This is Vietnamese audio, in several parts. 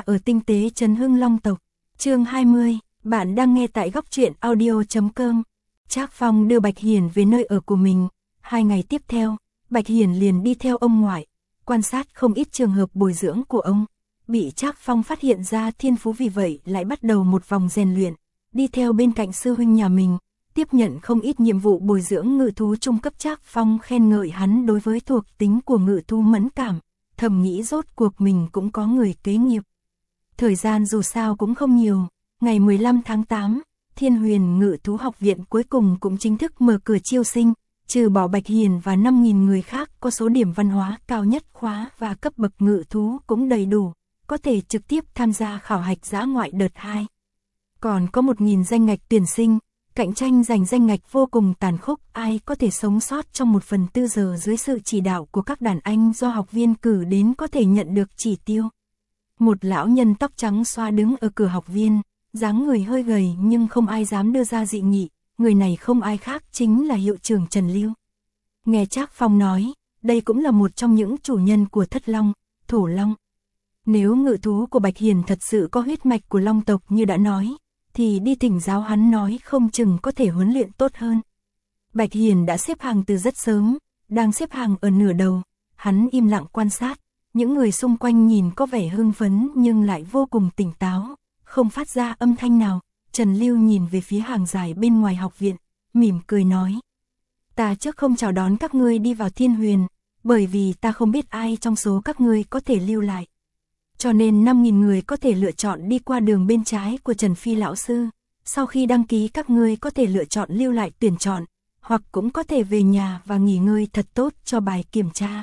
ở tinh tế Trấn Hưng Long tộc. Chương 20, bạn đang nghe tại góc truyện audio.com. Trác Phong đưa Bạch Hiền về nơi ở của mình. 2 ngày tiếp theo, Bạch Hiền liền đi theo ông ngoại, quan sát không ít trường hợp bồi dưỡng của ông. Bị Trác Phong phát hiện ra thiên phú, vì vậy lại bắt đầu một vòng rèn luyện, đi theo bên cạnh sư huynh nhà mình, tiếp nhận không ít nhiệm vụ bồi dưỡng ngự thú trung cấp. Trác Phong khen ngợi hắn đối với thuộc tính của ngự thú mẫn cảm, thầm nghĩ rốt cuộc mình cũng có người kế nghiệp. Thời gian dù sao cũng không nhiều, ngày 15 tháng 8, Thiên Huyền Ngự Thú Học viện cuối cùng cũng chính thức mở cửa chiêu sinh, trừ bỏ Bạch Hiền và 5.000 người khác có số điểm văn hóa cao nhất khóa và cấp bậc ngự thú cũng đầy đủ, có thể trực tiếp tham gia khảo hạch dã ngoại đợt 2. Còn có 1.000 danh ngạch tuyển sinh, cạnh tranh giành danh ngạch vô cùng tàn khốc, ai có thể sống sót trong 1/4 giờ dưới sự chỉ đạo của các đàn anh do học viên cử đến có thể nhận được chỉ tiêu. Một lão nhân tóc trắng xoa đứng ở cửa học viên, dáng người hơi gầy nhưng không ai dám đưa ra dị nghị, người này không ai khác chính là hiệu trưởng Trần Lưu. Nghe Trác Phong nói, đây cũng là một trong những chủ nhân của Thất Long, Thổ Long. Nếu ngự thú của Bạch Hiền thật sự có huyết mạch của Long tộc như đã nói, thì đi thỉnh giáo hắn nói không chừng có thể huấn luyện tốt hơn. Bạch Hiền đã xếp hàng từ rất sớm, đang xếp hàng ở nửa đầu, hắn im lặng quan sát, những người xung quanh nhìn có vẻ hưng phấn nhưng lại vô cùng tỉnh táo, không phát ra âm thanh nào. Trần Lưu nhìn về phía hàng dài bên ngoài học viện, mỉm cười nói: "Ta trước không chào đón các ngươi đi vào Thiên Huyền, bởi vì ta không biết ai trong số các ngươi có thể lưu lại. Cho nên 5.000 người có thể lựa chọn đi qua đường bên trái của Trần Phi lão sư, sau khi đăng ký các ngươi có thể lựa chọn lưu lại tuyển chọn, hoặc cũng có thể về nhà và nghỉ ngơi thật tốt cho bài kiểm tra.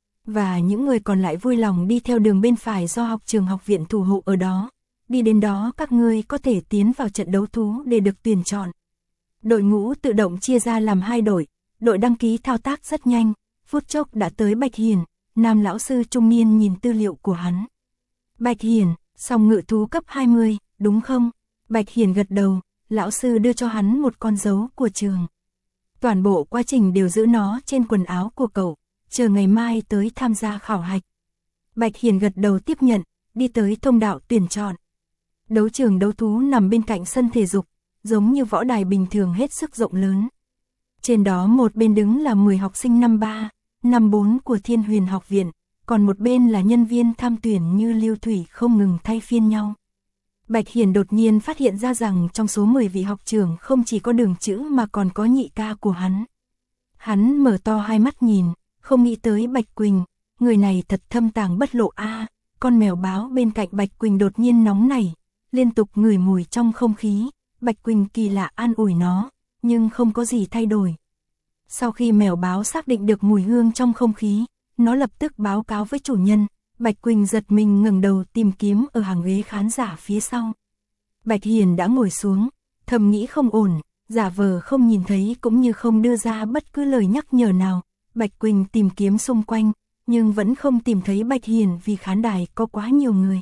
Và những người còn lại vui lòng đi theo đường bên phải do học trường học viện thủ hộ ở đó. Đi đến đó các ngươi có thể tiến vào trận đấu thú để được tuyển chọn." Đội ngũ tự động chia ra làm 2 đội, đội đăng ký thao tác rất nhanh, phút chốc đã tới Bạch Hiền. Nam lão sư trung niên nhìn tư liệu của hắn. "Bạch Hiền, song ngự thú cấp 20, đúng không?" Bạch Hiền gật đầu, lão sư đưa cho hắn một con dấu của trường. "Toàn bộ quá trình đều giữ nó trên quần áo của cậu, chờ ngày mai tới tham gia khảo hạch." Bạch Hiền gật đầu tiếp nhận, đi tới thông đạo tuyển chọn. Đấu trường đấu thú nằm bên cạnh sân thể dục, giống như võ đài bình thường hết sức rộng lớn. Trên đó một bên đứng là 10 học sinh năm 3, năm 4 của Thiên Huyền học viện, còn một bên là nhân viên tham tuyển như Lưu Thủy không ngừng thay phiên nhau. Bạch Hiền đột nhiên phát hiện ra rằng trong số 10 vị học trưởng không chỉ có Đường Chữ mà còn có nhị ca của hắn. Hắn mở to hai mắt nhìn, không nghĩ tới Bạch Quỳnh, người này thật thâm tàng bất lộ a. Con mèo báo bên cạnh Bạch Quỳnh đột nhiên nóng nảy, liên tục ngửi mùi trong không khí. Bạch Quỳnh kỳ lạ an ủi nó, nhưng không có gì thay đổi. Sau khi mèo báo xác định được mùi hương trong không khí, nó lập tức báo cáo với chủ nhân. Bạch Quỳnh giật mình ngẩng đầu tìm kiếm ở hàng ghế khán giả phía sau. Bạch Hiền đã ngồi xuống, thầm nghĩ không ổn, giả vờ không nhìn thấy cũng như không đưa ra bất cứ lời nhắc nhở nào. Bạch Quỳnh tìm kiếm xung quanh, nhưng vẫn không tìm thấy Bạch Hiền vì khán đài có quá nhiều người.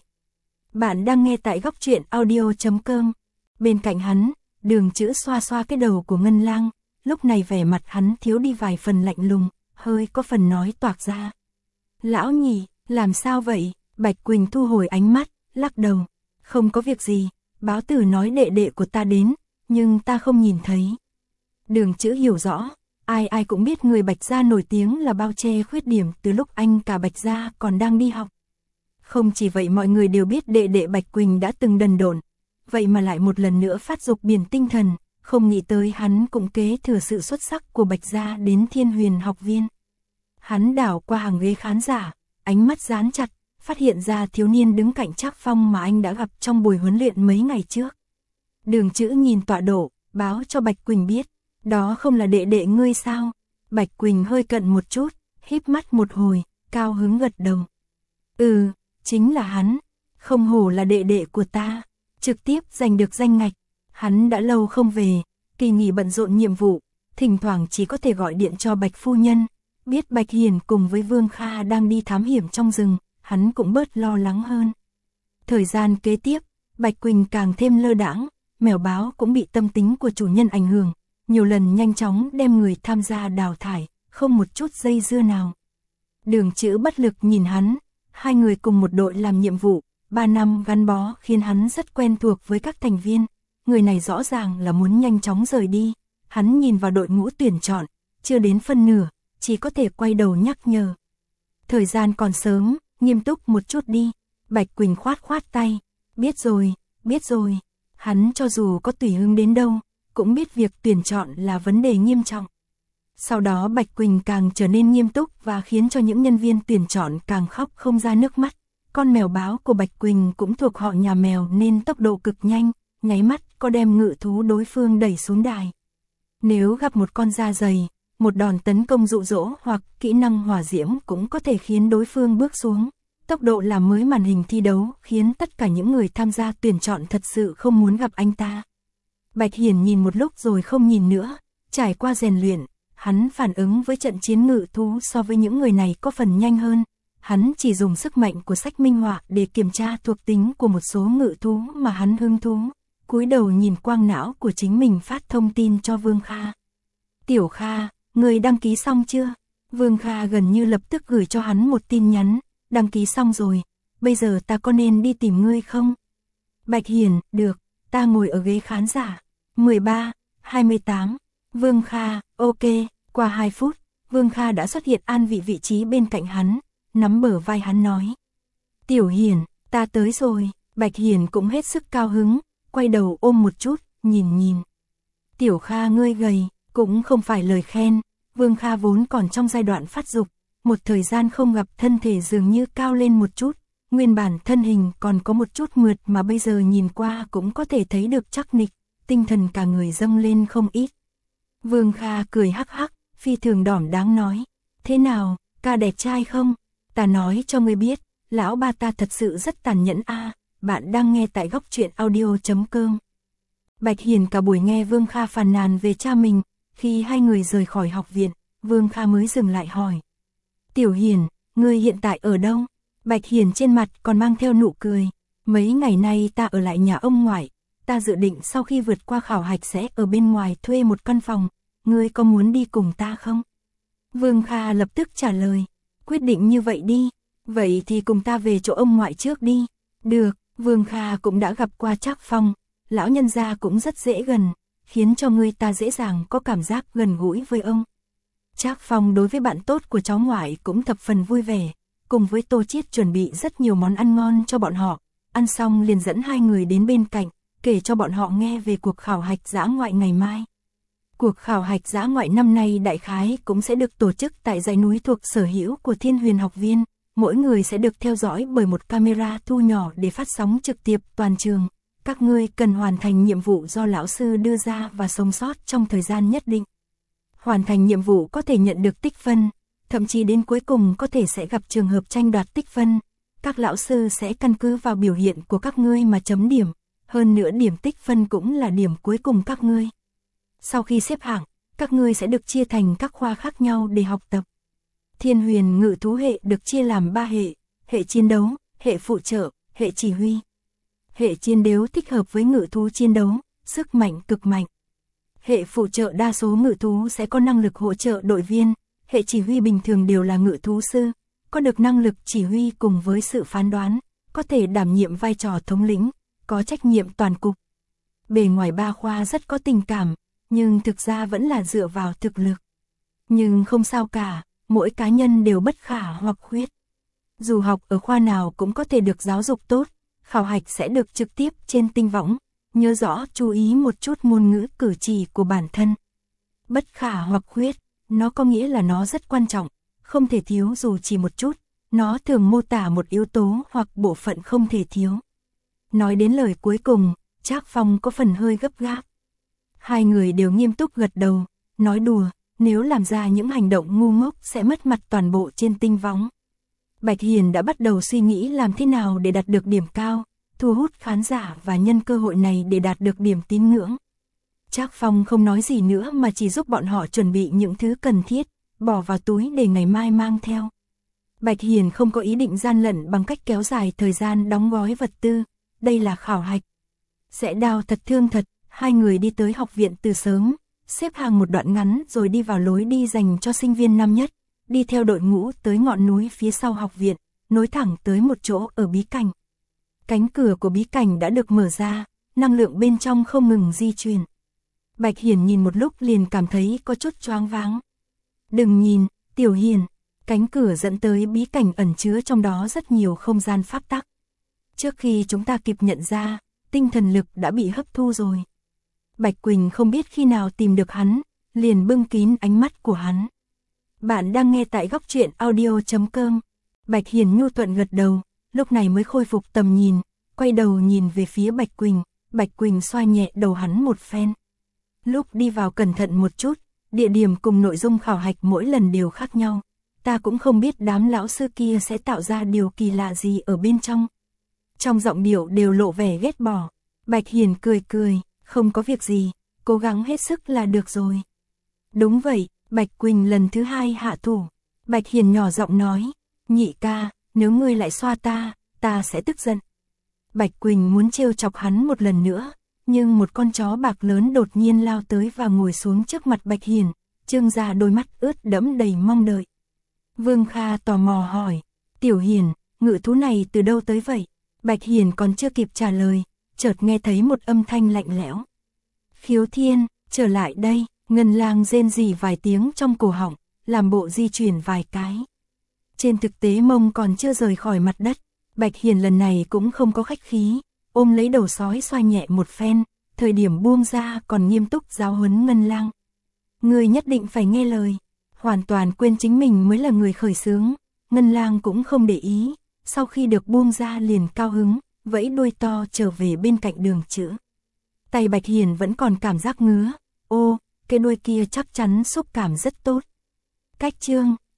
Bạn đang nghe tại góc truyện audio.com. Bên cạnh hắn, Đường Chữ xoa xoa cái đầu của Ngân Lang, lúc này vẻ mặt hắn thiếu đi vài phần lạnh lùng, hơi có phần nói toạc ra. "Lão nhị, làm sao vậy?" Bạch Quỳnh thu hồi ánh mắt, lắc đầu. "Không có việc gì, báo tử nói đệ đệ của ta đến, nhưng ta không nhìn thấy." Đường Chữ hiểu rõ, ai cũng biết người Bạch gia nổi tiếng là bao che khuyết điểm từ lúc anh cả Bạch gia còn đang đi học. Không chỉ vậy, mọi người đều biết đệ đệ Bạch Quỳnh đã từng đần độn, vậy mà lại một lần nữa phát dục biển tinh thần, không nghĩ tới hắn cũng kế thừa sự xuất sắc của Bạch gia đến Thiên Huyền học viên. Hắn đảo qua hàng ghế khán giả, ánh mắt dán chặt, phát hiện ra thiếu niên đứng cạnh Trác Phong mà anh đã gặp trong buổi huấn luyện mấy ngày trước. Đường Chữ nhìn tọa độ, báo cho Bạch Quỳnh biết, "Đó không là đệ đệ ngươi sao?" Bạch Quỳnh hơi cận một chút, híp mắt một hồi, cao hứng gật đầu. "Ừ, chính là hắn, không hổ là đệ đệ của ta, trực tiếp giành được danh ngạch. Hắn đã lâu không về, kỳ nghỉ bận rộn nhiệm vụ, thỉnh thoảng chỉ có thể gọi điện cho Bạch phu nhân. Biết Bạch Hiền cùng với Vương Kha đang đi thám hiểm trong rừng, hắn cũng bớt lo lắng hơn." Thời gian kế tiếp, Bạch Quỳnh càng thêm lơ đãng, mèo báo cũng bị tâm tính của chủ nhân ảnh hưởng, nhiều lần nhanh chóng đem người tham gia đào thải, không một chút dây dưa nào. Đường Chữ bất lực nhìn hắn, hai người cùng một đội làm nhiệm vụ, 3 năm gắn bó khiến hắn rất quen thuộc với các thành viên, người này rõ ràng là muốn nhanh chóng rời đi. Hắn nhìn vào đội ngũ tuyển chọn, chưa đến phân nửa, chỉ có thể quay đầu nhắc nhở. Thời gian còn sớm, nghiêm túc một chút đi. Bạch Quỳnh khoát khoát tay, biết rồi, biết rồi. Hắn cho dù có tùy hứng đến đâu, cũng biết việc tuyển chọn là vấn đề nghiêm trọng. Sau đó Bạch Quỳnh càng trở nên nghiêm túc và khiến cho những nhân viên tuyển chọn càng khóc không ra nước mắt. Con mèo báo của Bạch Quỳnh cũng thuộc họ nhà mèo nên tốc độ cực nhanh, nháy mắt có đem ngự thú đối phương đẩy xuống đài. Nếu gặp một con da dày, một đòn tấn công dụ dỗ hoặc kỹ năng hỏa diễm cũng có thể khiến đối phương bước xuống. Tốc độ làm mới màn hình thi đấu khiến tất cả những người tham gia tuyển chọn thật sự không muốn gặp anh ta. Bạch Hiển nhìn một lúc rồi không nhìn nữa, trải qua rèn luyện, hắn phản ứng với trận chiến ngự thú so với những người này có phần nhanh hơn. Hắn chỉ dùng sức mạnh của sách minh họa để kiểm tra thuộc tính của một số ngự thú mà hắn hứng thú. Cúi đầu nhìn quang não của chính mình phát thông tin cho Vương Kha. Tiểu Kha, người đăng ký xong chưa? Vương Kha gần như lập tức gửi cho hắn một tin nhắn. Đăng ký xong rồi, bây giờ ta có nên đi tìm ngươi không? Bạch Hiển, được, ta ngồi ở ghế khán giả. 13, 28. Vương Kha, ok. Qua 2 phút, Vương Kha đã xuất hiện an vị trí bên cạnh hắn, nắm bờ vai hắn nói. Tiểu Hiển, ta tới rồi. Bạch Hiển cũng hết sức cao hứng, quay đầu ôm một chút, nhìn. Tiểu Kha ngươi gầy, cũng không phải lời khen. Vương Kha vốn còn trong giai đoạn phát dục, một thời gian không gặp thân thể dường như cao lên một chút, nguyên bản thân hình còn có một chút mượt mà bây giờ nhìn qua cũng có thể thấy được chắc nịch, tinh thần cả người dâng lên không ít. Vương Kha cười hắc hắc, phi thường đỏm đáng nói, thế nào, ca đẹp trai không? Ta nói cho ngươi biết, lão ba ta thật sự rất tàn nhẫn a. Bạn đang nghe tại góc truyện audio.com. Bạch Hiển cả buổi nghe Vương Kha phàn nàn về cha mình, khi hai người rời khỏi học viện, Vương Kha mới dừng lại hỏi. Tiểu Hiển, ngươi hiện tại ở đâu? Bạch Hiển trên mặt còn mang theo nụ cười. Mấy ngày nay ta ở lại nhà ông ngoại, ta dự định sau khi vượt qua khảo hạch sẽ ở bên ngoài thuê một căn phòng, ngươi có muốn đi cùng ta không? Vương Kha lập tức trả lời, quyết định như vậy đi, vậy thì cùng ta về chỗ ông ngoại trước đi. Được, Vương Kha cũng đã gặp qua Trác Phong, lão nhân gia cũng rất dễ gần, khiến cho người ta dễ dàng có cảm giác gần gũi với ông. Trác Phong đối với bạn tốt của cháu ngoại cũng thập phần vui vẻ, cùng với Tô Chiết chuẩn bị rất nhiều món ăn ngon cho bọn họ, ăn xong liền dẫn hai người đến bên cạnh, kể cho bọn họ nghe về cuộc khảo hạch dã ngoại ngày mai. Cuộc khảo hạch dã ngoại năm nay đại khái cũng sẽ được tổ chức tại dãy núi thuộc sở hữu của Thiên Huyền học viên, mỗi người sẽ được theo dõi bởi một camera thu nhỏ để phát sóng trực tiếp toàn trường. Các ngươi cần hoàn thành nhiệm vụ do lão sư đưa ra và sống sót trong thời gian nhất định. Hoàn thành nhiệm vụ có thể nhận được tích phân, thậm chí đến cuối cùng có thể sẽ gặp trường hợp tranh đoạt tích phân. Các lão sư sẽ căn cứ vào biểu hiện của các ngươi mà chấm điểm, hơn nữa điểm tích phân cũng là điểm cuối cùng các ngươi. Sau khi xếp hạng, các ngươi sẽ được chia thành các khoa khác nhau để học tập. Thiên Huyền ngự thú hệ được chia làm 3 hệ, hệ chiến đấu, hệ phụ trợ, hệ chỉ huy. Hệ chiến đấu thích hợp với ngự thú chiến đấu, sức mạnh cực mạnh. Hệ phụ trợ đa số ngự thú sẽ có năng lực hỗ trợ đội viên, hệ chỉ huy bình thường đều là ngự thú sư, có được năng lực chỉ huy cùng với sự phán đoán, có thể đảm nhiệm vai trò thống lĩnh, có trách nhiệm toàn cục. Bề ngoài 3 khoa rất có tình cảm, nhưng thực ra vẫn là dựa vào thực lực. Nhưng không sao cả, mỗi cá nhân đều bất khả hoặc khuyết. Dù học ở khoa nào cũng có thể được giáo dục tốt, khảo hạch sẽ được trực tiếp trên tinh võng, nhớ rõ chú ý một chút ngôn ngữ cử chỉ của bản thân. Bất khả hoặc khuyết, nó có nghĩa là nó rất quan trọng, không thể thiếu dù chỉ một chút, nó thường mô tả một yếu tố hoặc bộ phận không thể thiếu. Nói đến lời cuối cùng, Trác Phong có phần hơi gấp gáp. Hai người đều nghiêm túc gật đầu, nói đùa, nếu làm ra những hành động ngu ngốc sẽ mất mặt toàn bộ trên tinh võng. Bạch Hiển đã bắt đầu suy nghĩ làm thế nào để đạt được điểm cao, thu hút khán giả và nhân cơ hội này để đạt được điểm tín ngưỡng. Trác Phong không nói gì nữa mà chỉ giúp bọn họ chuẩn bị những thứ cần thiết, bỏ vào túi để ngày mai mang theo. Bạch Hiển không có ý định gian lận bằng cách kéo dài thời gian đóng gói vật tư, đây là khảo hạch. Sẽ đau thật thương thật, hai người đi tới học viện từ sớm, xếp hàng một đoạn ngắn rồi đi vào lối đi dành cho sinh viên năm nhất, đi theo đội ngũ tới ngọn núi phía sau học viện, nối thẳng tới một chỗ ở bí cảnh. Cánh cửa của bí cảnh đã được mở ra, năng lượng bên trong không ngừng di chuyển. Bạch Hiển nhìn một lúc liền cảm thấy có chút choáng váng. Đừng nhìn, Tiểu Hiền, cánh cửa dẫn tới bí cảnh ẩn chứa trong đó rất nhiều không gian pháp tắc. Trước khi chúng ta kịp nhận ra, tinh thần lực đã bị hấp thu rồi. Bạch Quỳnh không biết khi nào tìm được hắn, liền bưng kín ánh mắt của hắn. Bạn đang nghe tại góc truyện audio.com. Bạch Hiền nhu thuận gật đầu, lúc này mới khôi phục tầm nhìn, quay đầu nhìn về phía Bạch Quỳnh. Bạch Quỳnh xoa nhẹ đầu hắn một phen. Lúc đi vào cẩn thận một chút, địa điểm cùng nội dung khảo hạch mỗi lần đều khác nhau. Ta cũng không biết đám lão sư kia sẽ tạo ra điều kỳ lạ gì ở bên trong. Trong giọng điệu đều lộ vẻ ghét bỏ. Bạch Hiền cười cười, không có việc gì, cố gắng hết sức là được rồi. Đúng vậy, Bạch Quỳnh lần thứ hai hạ thủ. Bạch Hiền nhỏ giọng nói, nhị ca, nếu ngươi lại xoa ta sẽ tức giận. Bạch Quỳnh muốn trêu chọc hắn một lần nữa, nhưng một con chó bạc lớn đột nhiên lao tới và ngồi xuống trước mặt Bạch Hiền, trương ra đôi mắt ướt đẫm đầy mong đợi. Vương Kha tò mò hỏi, Tiểu Hiền, ngự thú này từ đâu tới vậy? Bạch Hiền còn chưa kịp trả lời, chợt nghe thấy một âm thanh lạnh lẽo. Khiếu Thiên, trở lại đây. Ngân Lang rên rỉ vài tiếng trong cổ họng, làm bộ di chuyển vài cái. Trên thực tế mông còn chưa rời khỏi mặt đất, Bạch Hiền lần này cũng không có khách khí, ôm lấy đầu sói xoa nhẹ một phen, thời điểm buông ra còn nghiêm túc giáo huấn Ngân Lang. Người nhất định phải nghe lời, hoàn toàn quên chính mình mới là người khởi xướng. Ngân Lang cũng không để ý, sau khi được buông ra liền cao hứng, vẫy đuôi to trở về bên cạnh đường chữ. Tay Bạch Hiền vẫn còn cảm giác ngứa, ô, cái đuôi kia chắc chắn xúc cảm rất tốt. Cách chương,